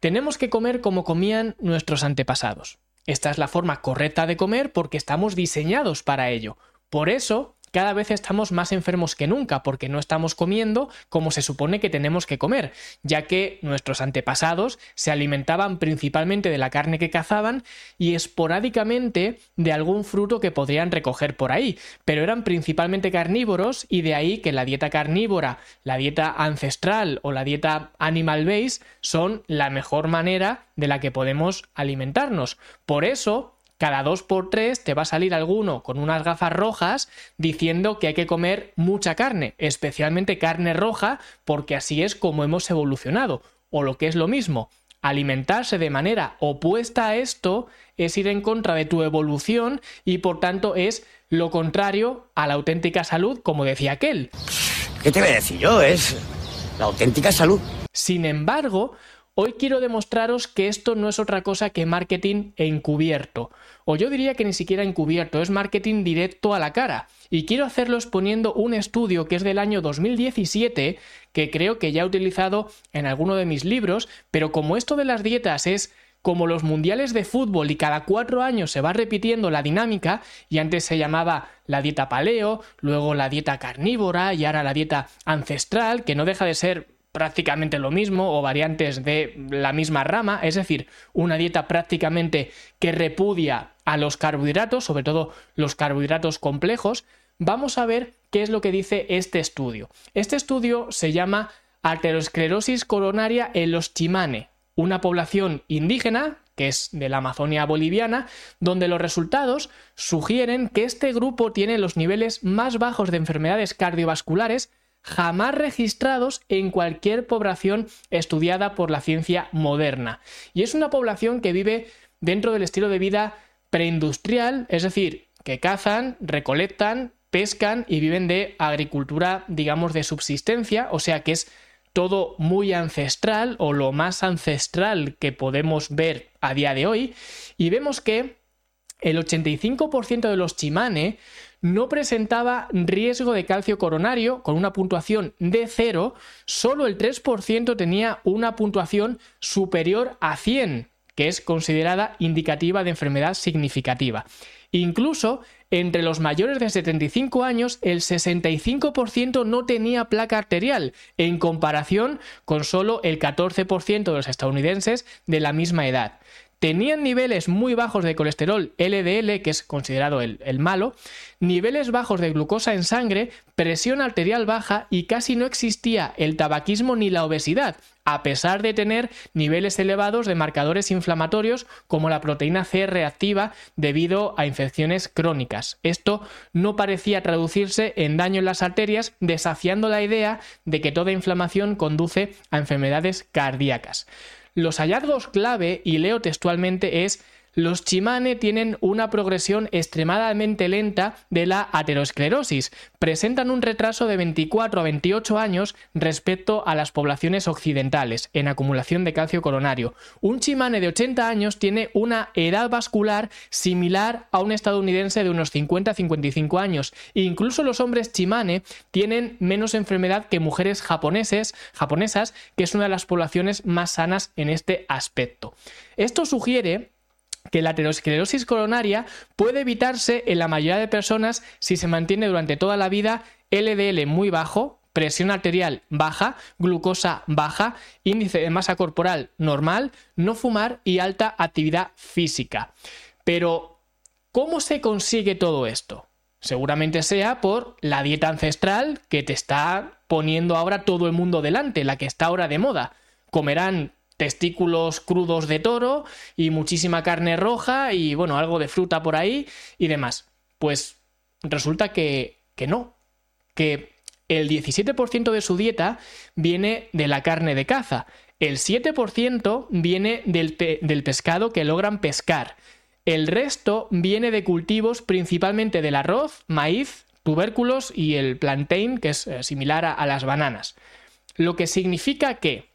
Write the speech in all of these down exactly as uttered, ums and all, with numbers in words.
Tenemos que comer como comían nuestros antepasados. Esta es la forma correcta de comer porque estamos diseñados para ello. Por eso, cada vez estamos más enfermos que nunca porque no estamos comiendo como se supone que tenemos que comer, ya que nuestros antepasados se alimentaban principalmente de la carne que cazaban y esporádicamente de algún fruto que podrían recoger por ahí, pero eran principalmente carnívoros y de ahí que la dieta carnívora, la dieta ancestral o la dieta animal-based son la mejor manera de la que podemos alimentarnos. Por eso, cada dos por tres te va a salir alguno con unas gafas rojas diciendo que hay que comer mucha carne, especialmente carne roja, porque así es como hemos evolucionado. O lo que es lo mismo, alimentarse de manera opuesta a esto es ir en contra de tu evolución y por tanto es lo contrario a la auténtica salud, como decía aquel. ¿Qué te voy a decir yo? Es la auténtica salud. Sin embargo, hoy quiero demostraros que esto no es otra cosa que marketing encubierto. O yo diría que ni siquiera encubierto, es marketing directo a la cara. Y quiero hacerlo exponiendo un estudio que es del año dos mil diecisiete, que creo que ya he utilizado en alguno de mis libros, pero como esto de las dietas es como los mundiales de fútbol y cada cuatro años se va repitiendo la dinámica, y antes se llamaba la dieta paleo, luego la dieta carnívora y ahora la dieta ancestral, que no deja de ser prácticamente lo mismo o variantes de la misma rama, es decir, una dieta prácticamente que repudia a los carbohidratos, sobre todo los carbohidratos complejos. Vamos a ver qué es lo que dice este estudio. Este estudio se llama Aterosclerosis coronaria en los Tsimane, una población indígena que es de la Amazonia boliviana, donde los resultados sugieren que este grupo tiene los niveles más bajos de enfermedades cardiovasculares jamás registrados en cualquier población estudiada por la ciencia moderna. Y es una población que vive dentro del estilo de vida preindustrial, es decir, que cazan, recolectan, pescan y viven de agricultura, digamos, de subsistencia, o sea que es todo muy ancestral o lo más ancestral que podemos ver a día de hoy. Y vemos que el ochenta y cinco por ciento de los Tsimane no presentaba riesgo de calcio coronario con una puntuación de cero, solo el tres por ciento tenía una puntuación superior a cien, que es considerada indicativa de enfermedad significativa. Incluso entre los mayores de setenta y cinco años, el sesenta y cinco por ciento no tenía placa arterial, en comparación con solo el catorce por ciento de los estadounidenses de la misma edad. Tenían niveles muy bajos de colesterol L D L, que es considerado el, el malo, niveles bajos de glucosa en sangre, presión arterial baja y casi no existía el tabaquismo ni la obesidad, a pesar de tener niveles elevados de marcadores inflamatorios como la proteína C reactiva debido a infecciones crónicas. Esto no parecía traducirse en daño en las arterias, desafiando la idea de que toda inflamación conduce a enfermedades cardíacas. Los hallazgos clave, y leo textualmente, es: los Tsimane tienen una progresión extremadamente lenta de la aterosclerosis. Presentan un retraso de veinticuatro a veintiocho años respecto a las poblaciones occidentales en acumulación de calcio coronario. Un Tsimane de ochenta años tiene una edad vascular similar a un estadounidense de unos cincuenta a cincuenta y cinco años. E incluso los hombres Tsimane tienen menos enfermedad que mujeres japoneses, japonesas, que es una de las poblaciones más sanas en este aspecto. Esto sugiere que la aterosclerosis coronaria puede evitarse en la mayoría de personas si se mantiene durante toda la vida L D L muy bajo, presión arterial baja, glucosa baja, índice de masa corporal normal, no fumar y alta actividad física. Pero, ¿cómo se consigue todo esto? Seguramente sea por la dieta ancestral que te está poniendo ahora todo el mundo delante, la que está ahora de moda. Comerán testículos crudos de toro y muchísima carne roja y, bueno, algo de fruta por ahí y demás. Pues resulta que, que no, que el diecisiete por ciento de su dieta viene de la carne de caza, el siete por ciento viene del, pe- del pescado que logran pescar, el resto viene de cultivos principalmente del arroz, maíz, tubérculos y el plantain, que es eh, similar a, a las bananas. Lo que significa que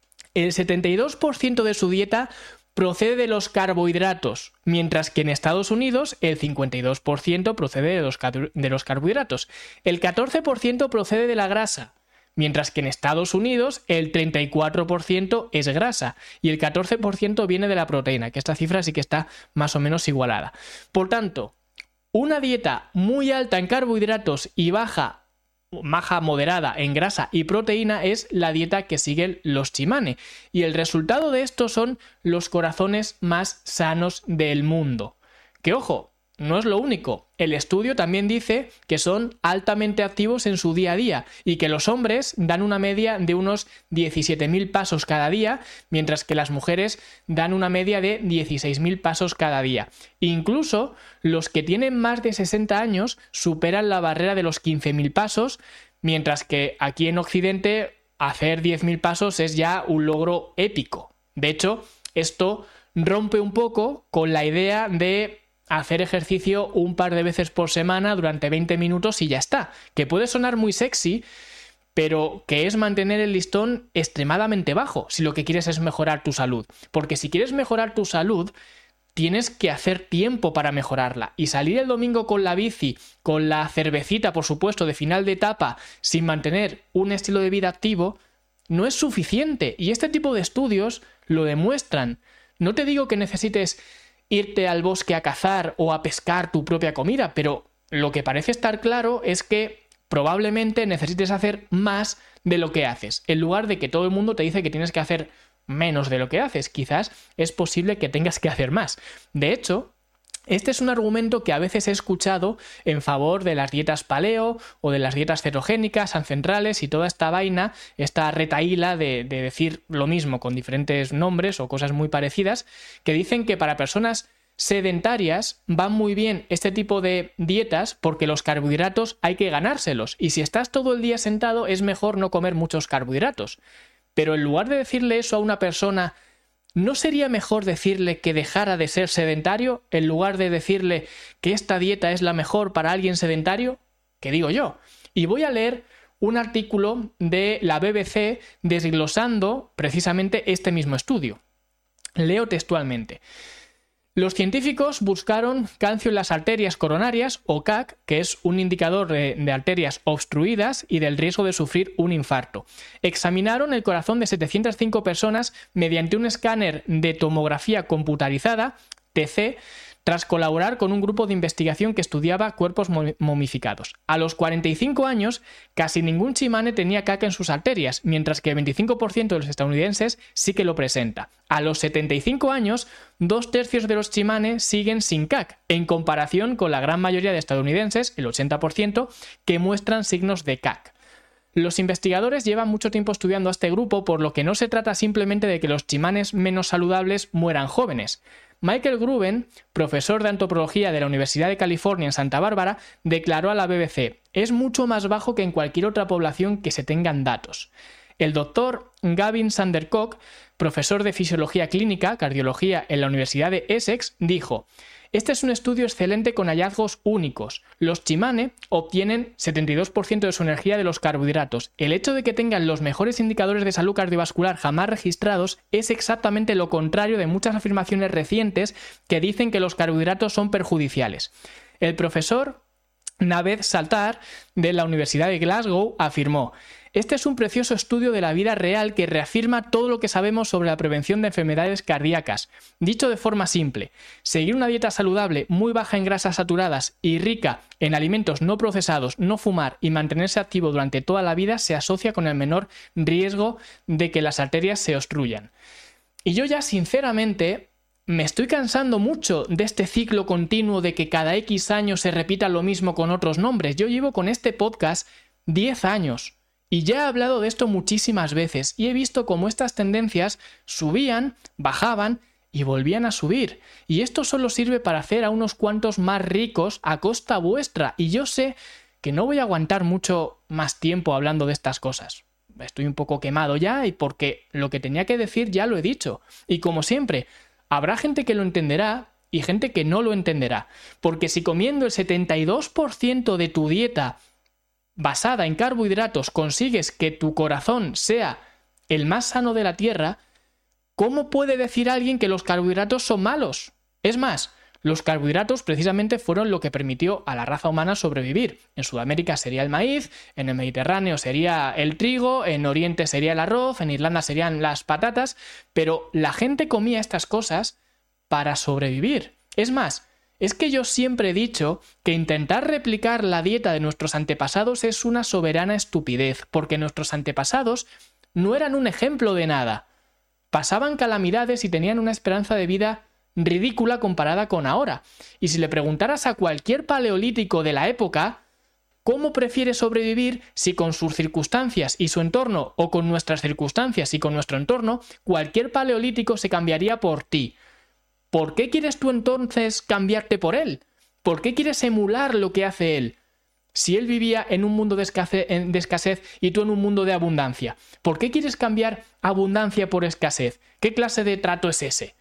el setenta y dos por ciento de su dieta procede de los carbohidratos, mientras que en Estados Unidos el cincuenta y dos por ciento procede de los, de los carbohidratos. El catorce por ciento procede de la grasa, mientras que en Estados Unidos el treinta y cuatro por ciento es grasa y el catorce por ciento viene de la proteína, que esta cifra sí que está más o menos igualada. Por tanto, una dieta muy alta en carbohidratos y baja, baja moderada en grasa y proteína es la dieta que siguen los Tsimane. Y el resultado de esto son los corazones más sanos del mundo. Que ojo, no es lo único. El estudio también dice que son altamente activos en su día a día y que los hombres dan una media de unos diecisiete mil pasos cada día, mientras que las mujeres dan una media de dieciséis mil pasos cada día. Incluso los que tienen más de sesenta años superan la barrera de los quince mil pasos, mientras que aquí en Occidente hacer diez mil pasos es ya un logro épico. De hecho, esto rompe un poco con la idea de hacer ejercicio un par de veces por semana durante veinte minutos y ya está, que puede sonar muy sexy, pero que es mantener el listón extremadamente bajo si lo que quieres es mejorar tu salud. Porque si quieres mejorar tu salud, tienes que hacer tiempo para mejorarla. Y salir el domingo con la bici, con la cervecita, por supuesto, de final de etapa, sin mantener un estilo de vida activo, no es suficiente. Y este tipo de estudios lo demuestran. No te digo que necesites irte al bosque a cazar o a pescar tu propia comida, pero lo que parece estar claro es que probablemente necesites hacer más de lo que haces. En lugar de que todo el mundo te dice que tienes que hacer menos de lo que haces, quizás es posible que tengas que hacer más. De hecho, este es un argumento que a veces he escuchado en favor de las dietas paleo o de las dietas cetogénicas, ancestrales y toda esta vaina, esta retahíla de, de decir lo mismo con diferentes nombres o cosas muy parecidas, que dicen que para personas sedentarias van muy bien este tipo de dietas porque los carbohidratos hay que ganárselos y si estás todo el día sentado es mejor no comer muchos carbohidratos. Pero en lugar de decirle eso a una persona, ¿no sería mejor decirle que dejara de ser sedentario en lugar de decirle que esta dieta es la mejor para alguien sedentario? ¿Qué digo yo? Y voy a leer un artículo de la B B C desglosando precisamente este mismo estudio. Leo textualmente. Los científicos buscaron calcio en las arterias coronarias, o C A C, que es un indicador de, de arterias obstruidas y del riesgo de sufrir un infarto. Examinaron el corazón de setecientas cinco personas mediante un escáner de tomografía computarizada, T C, tras colaborar con un grupo de investigación que estudiaba cuerpos momificados. A los cuarenta y cinco años, casi ningún Tsimane tenía C A C en sus arterias, mientras que el veinticinco por ciento de los estadounidenses sí que lo presenta. A los setenta y cinco años, dos tercios de los Tsimane siguen sin C A C, en comparación con la gran mayoría de estadounidenses, el ochenta por ciento, que muestran signos de C A C. Los investigadores llevan mucho tiempo estudiando a este grupo, por lo que no se trata simplemente de que los Tsimanes menos saludables mueran jóvenes. Michael Gruben, profesor de antropología de la Universidad de California en Santa Bárbara, declaró a la B B C: es mucho más bajo que en cualquier otra población que se tengan datos. El doctor Gavin Sandercock, profesor de fisiología clínica, cardiología en la Universidad de Essex, dijo: este es un estudio excelente con hallazgos únicos. Los Tsimane obtienen setenta y dos por ciento de su energía de los carbohidratos. El hecho de que tengan los mejores indicadores de salud cardiovascular jamás registrados es exactamente lo contrario de muchas afirmaciones recientes que dicen que los carbohidratos son perjudiciales. El profesor Naved Saltar, de la Universidad de Glasgow, afirmó: este es un precioso estudio de la vida real que reafirma todo lo que sabemos sobre la prevención de enfermedades cardíacas. Dicho de forma simple, seguir una dieta saludable muy baja en grasas saturadas y rica en alimentos no procesados, no fumar y mantenerse activo durante toda la vida se asocia con el menor riesgo de que las arterias se obstruyan. Y yo ya sinceramente me estoy cansando mucho de este ciclo continuo de que cada X años se repita lo mismo con otros nombres. Yo llevo con este podcast diez años. Y ya he hablado de esto muchísimas veces y he visto cómo estas tendencias subían, bajaban y volvían a subir. Y esto solo sirve para hacer a unos cuantos más ricos a costa vuestra. Y yo sé que no voy a aguantar mucho más tiempo hablando de estas cosas. Estoy un poco quemado ya y porque lo que tenía que decir ya lo he dicho. Y como siempre, habrá gente que lo entenderá y gente que no lo entenderá. Porque si comiendo el setenta y dos por ciento de tu dieta basada en carbohidratos consigues que tu corazón sea el más sano de la Tierra, ¿cómo puede decir alguien que los carbohidratos son malos? Es más, Los carbohidratos precisamente fueron lo que permitió a la raza humana sobrevivir. En Sudamérica sería el maíz, en el Mediterráneo sería el trigo, en Oriente sería el arroz, en Irlanda serían las patatas, pero la gente comía estas cosas para sobrevivir. Es más, es que yo siempre he dicho que intentar replicar la dieta de nuestros antepasados es una soberana estupidez, porque nuestros antepasados no eran un ejemplo de nada. Pasaban calamidades y tenían una esperanza de vida ridícula comparada con ahora. Y si le preguntaras a cualquier paleolítico de la época cómo prefiere sobrevivir, si con sus circunstancias y su entorno, o con nuestras circunstancias y con nuestro entorno, cualquier paleolítico se cambiaría por ti. ¿Por qué quieres tú entonces cambiarte por él? ¿Por qué quieres emular lo que hace él? Si él vivía en un mundo de escasez, de escasez y tú en un mundo de abundancia, ¿por qué quieres cambiar abundancia por escasez? ¿Qué clase de trato es ese?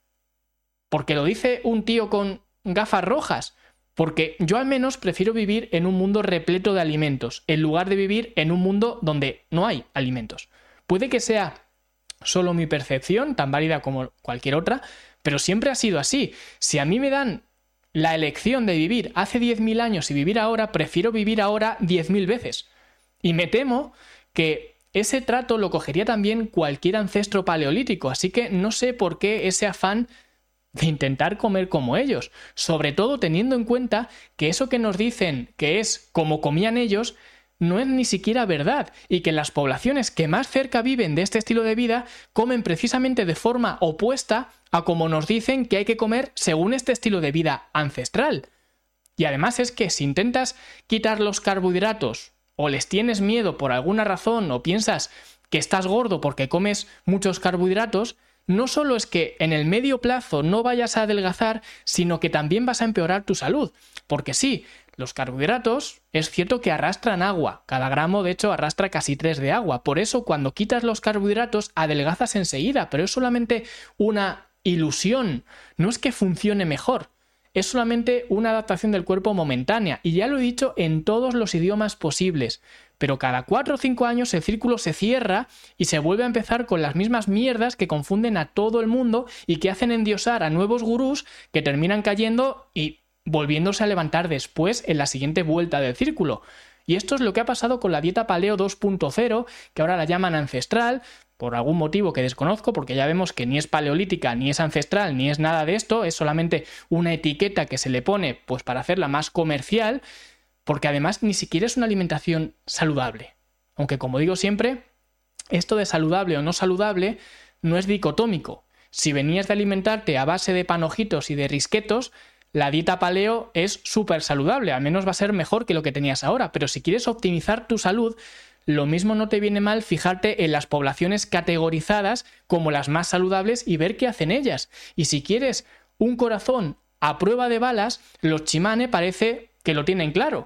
¿Porque lo dice un tío con gafas rojas? Porque yo al menos prefiero vivir en un mundo repleto de alimentos, en lugar de vivir en un mundo donde no hay alimentos. Puede que sea solo mi percepción, tan válida como cualquier otra, pero siempre ha sido así. Si a mí me dan la elección de vivir hace diez mil años y vivir ahora, prefiero vivir ahora diez mil veces. Y me temo que ese trato lo cogería también cualquier ancestro paleolítico, así que no sé por qué ese afán de intentar comer como ellos, sobre todo teniendo en cuenta que eso que nos dicen que es como comían ellos no es ni siquiera verdad, y que las poblaciones que más cerca viven de este estilo de vida comen precisamente de forma opuesta a como nos dicen que hay que comer según este estilo de vida ancestral. Y además es que si intentas quitar los carbohidratos o les tienes miedo por alguna razón o piensas que estás gordo porque comes muchos carbohidratos, no solo es que en el medio plazo no vayas a adelgazar, sino que también vas a empeorar tu salud. Porque sí, los carbohidratos es cierto que arrastran agua. Cada gramo, de hecho, arrastra casi tres de agua. Por eso, cuando quitas los carbohidratos, adelgazas enseguida. Pero es solamente una ilusión. No es que funcione mejor. Es solamente una adaptación del cuerpo momentánea. Y ya lo he dicho en todos los idiomas posibles. Pero cada cuatro o cinco años el círculo se cierra y se vuelve a empezar con las mismas mierdas que confunden a todo el mundo y que hacen endiosar a nuevos gurús que terminan cayendo y volviéndose a levantar después en la siguiente vuelta del círculo. Y esto es lo que ha pasado con la dieta paleo dos punto cero, que ahora la llaman ancestral, por algún motivo que desconozco, porque ya vemos que ni es paleolítica, ni es ancestral, ni es nada de esto, es solamente una etiqueta que se le pone pues para hacerla más comercial, porque además ni siquiera es una alimentación saludable. Aunque, como digo siempre, esto de saludable o no saludable no es dicotómico. Si venías de alimentarte a base de panojitos y de risquetos, la dieta paleo es súper saludable, al menos va a ser mejor que lo que tenías ahora. Pero si quieres optimizar tu salud, lo mismo no te viene mal fijarte en las poblaciones categorizadas como las más saludables y ver qué hacen ellas. Y si quieres un corazón a prueba de balas, los Tsimane parece que lo tienen claro.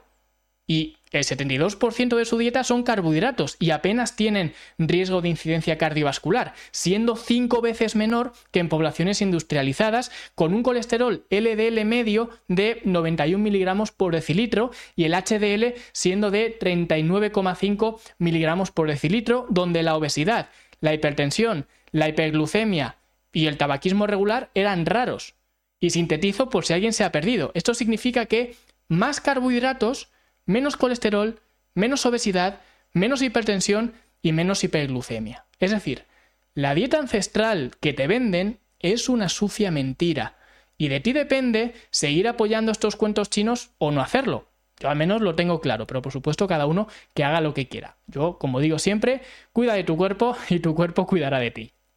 Y el setenta y dos por ciento de su dieta son carbohidratos y apenas tienen riesgo de incidencia cardiovascular, siendo cinco veces menor que en poblaciones industrializadas, con un colesterol L D L medio de noventa y un miligramos por decilitro y el H D L siendo de treinta y nueve coma cinco miligramos por decilitro, donde la obesidad, la hipertensión, la hiperglucemia y el tabaquismo regular eran raros. Y sintetizo por si alguien se ha perdido. Esto significa que más carbohidratos, menos colesterol, menos obesidad, menos hipertensión y menos hiperglucemia. Es decir, la dieta ancestral que te venden es una sucia mentira. Y de ti depende seguir apoyando estos cuentos chinos o no hacerlo. Yo al menos lo tengo claro, pero por supuesto cada uno que haga lo que quiera. Yo, como digo siempre, cuida de tu cuerpo y tu cuerpo cuidará de ti.